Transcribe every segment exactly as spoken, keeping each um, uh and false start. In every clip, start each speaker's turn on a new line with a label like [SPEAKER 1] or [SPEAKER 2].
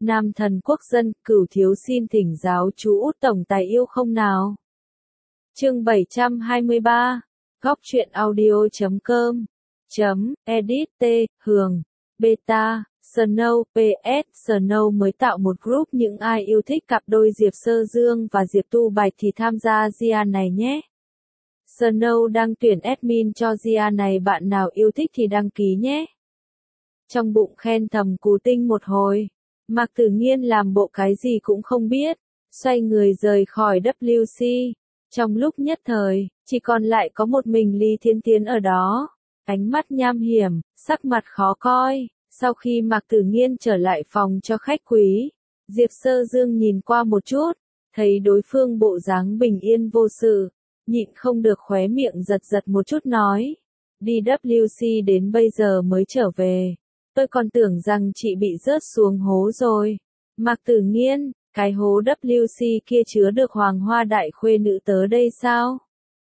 [SPEAKER 1] Nam thần quốc dân, Cửu thiếu xin thỉnh giáo chú Út tổng tài yêu không nào. Chương bảy trăm hai mươi ba, góc truyện audio chấm com, chấm, edit t, Hường, beta, Snow, pê ét, Snow mới tạo một group những ai yêu thích cặp đôi Diệp Sơ Dương và Diệp Tu Bạch thì tham gia gia này nhé. Snow đang tuyển admin cho gia này, bạn nào yêu thích thì đăng ký nhé. Trong bụng khen thầm Cú Tinh một hồi, Mạc Tử Nghiên làm bộ cái gì cũng không biết, xoay người rời khỏi W C. Trong lúc nhất thời, chỉ còn lại có một mình Lý Thiến Thiến ở đó, ánh mắt nham hiểm, sắc mặt khó coi. Sau khi Mạc Tử Nghiên trở lại phòng cho khách quý, Diệp Sơ Dương nhìn qua một chút, thấy đối phương bộ dáng bình yên vô sự, nhịn không được khóe miệng giật giật một chút nói, đi W C đến bây giờ mới trở về, tôi còn tưởng rằng chị bị rớt xuống hố rồi. Mạc Tử Nghiên, cái hố W C kia chứa được hoàng hoa đại khuê nữ tớ đây sao?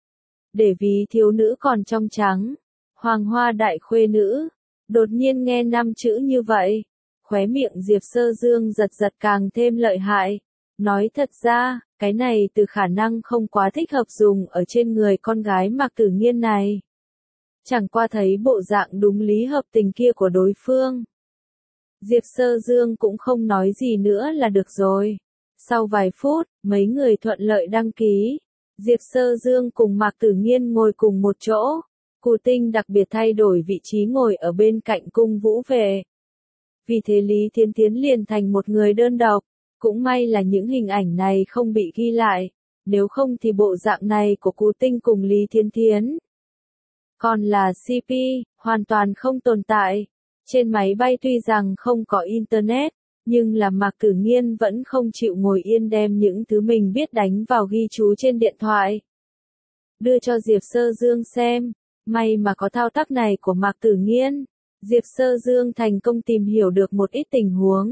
[SPEAKER 1] Để ví thiếu nữ còn trong trắng, hoàng hoa đại khuê nữ. Đột nhiên nghe năm chữ như vậy, khóe miệng Diệp Sơ Dương giật giật càng thêm lợi hại. Nói thật ra, cái này từ khả năng không quá thích hợp dùng ở trên người con gái Mạc Tử Nghiên này. Chẳng qua thấy bộ dạng đúng lý hợp tình kia của đối phương. Diệp Sơ Dương cũng không nói gì nữa là được rồi. Sau vài phút, mấy người thuận lợi đăng ký. Diệp Sơ Dương cùng Mạc Tử Nghiên ngồi cùng một chỗ. Cù Tinh đặc biệt thay đổi vị trí ngồi ở bên cạnh cung vũ vệ. Vì thế Lý Thiến Thiến liền thành một người đơn độc. Cũng may là những hình ảnh này không bị ghi lại. Nếu không thì bộ dạng này của Cù Tinh cùng Lý Thiến Thiến. Còn là C P, hoàn toàn không tồn tại. Trên máy bay tuy rằng không có internet, nhưng là Mạc Tử Nghiên vẫn không chịu ngồi yên đem những thứ mình biết đánh vào ghi chú trên điện thoại. Đưa cho Diệp Sơ Dương xem. May mà có thao tác này của Mạc Tử Nghiên, Diệp Sơ Dương thành công tìm hiểu được một ít tình huống.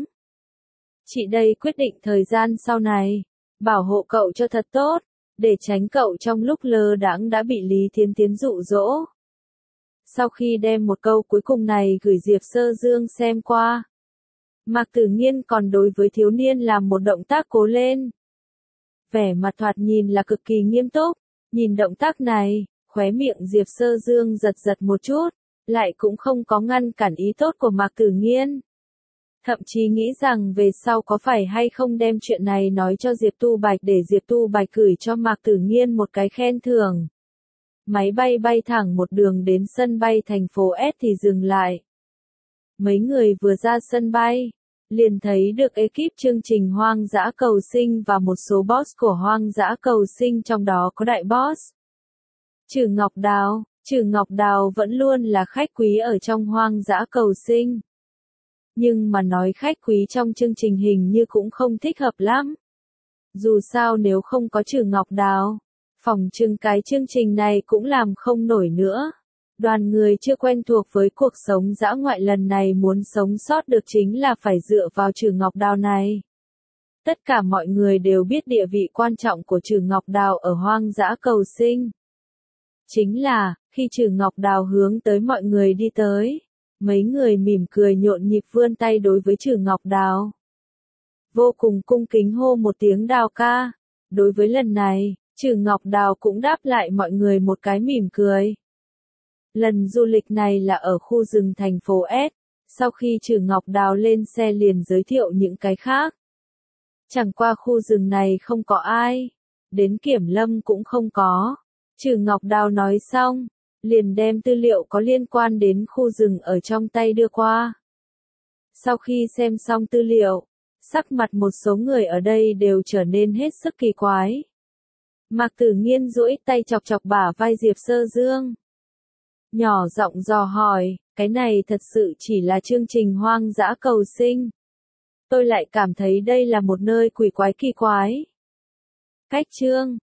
[SPEAKER 1] Chị đây quyết định thời gian sau này, bảo hộ cậu cho thật tốt, để tránh cậu trong lúc lơ đãng đã bị Lý Thiến Thiến dụ dỗ. Sau khi đem một câu cuối cùng này gửi Diệp Sơ Dương xem qua, Mạc Tử Nghiên còn đối với thiếu niên làm một động tác cố lên. Vẻ mặt thoạt nhìn là cực kỳ nghiêm túc, nhìn động tác này. Khóe miệng Diệp Sơ Dương giật giật một chút, lại cũng không có ngăn cản ý tốt của Mạc Tử Nghiên. Thậm chí nghĩ rằng về sau có phải hay không đem chuyện này nói cho Diệp Tu Bạch để Diệp Tu Bạch gửi cho Mạc Tử Nghiên một cái khen thưởng. Máy bay bay thẳng một đường đến sân bay thành phố S thì dừng lại. Mấy người vừa ra sân bay, liền thấy được ekip chương trình Hoang dã cầu sinh và một số boss của Hoang dã cầu sinh, trong đó có đại boss Trử Ngọc Đào. Trử Ngọc Đào vẫn luôn là khách quý ở trong Hoang dã cầu sinh. Nhưng mà nói khách quý trong chương trình hình như cũng không thích hợp lắm. Dù sao nếu không có Trử Ngọc Đào, phỏng chừng cái chương trình này cũng làm không nổi nữa. Đoàn người chưa quen thuộc với cuộc sống dã ngoại lần này muốn sống sót được chính là phải dựa vào Trử Ngọc Đào này. Tất cả mọi người đều biết địa vị quan trọng của Trử Ngọc Đào ở Hoang dã cầu sinh. Chính là, khi Trử Ngọc Đào hướng tới mọi người đi tới, mấy người mỉm cười nhộn nhịp vươn tay đối với Trử Ngọc Đào. Vô cùng cung kính hô một tiếng Đào ca. Đối với lần này, Trử Ngọc Đào cũng đáp lại mọi người một cái mỉm cười. Lần du lịch này là ở khu rừng thành phố S, sau khi Trử Ngọc Đào lên xe liền giới thiệu những cái khác. Chẳng qua khu rừng này không có ai, đến kiểm lâm cũng không có. Trử Ngọc Đào nói xong, liền đem tư liệu có liên quan đến khu rừng ở trong tay đưa qua. Sau khi xem xong tư liệu, sắc mặt một số người ở đây đều trở nên hết sức kỳ quái. Mạc Tử Nghiên duỗi tay chọc chọc bả vai Diệp Sơ Dương. Nhỏ giọng dò hỏi, cái này thật sự chỉ là chương trình Hoang dã cầu sinh. Tôi lại cảm thấy đây là một nơi quỷ quái kỳ quái. Cách chương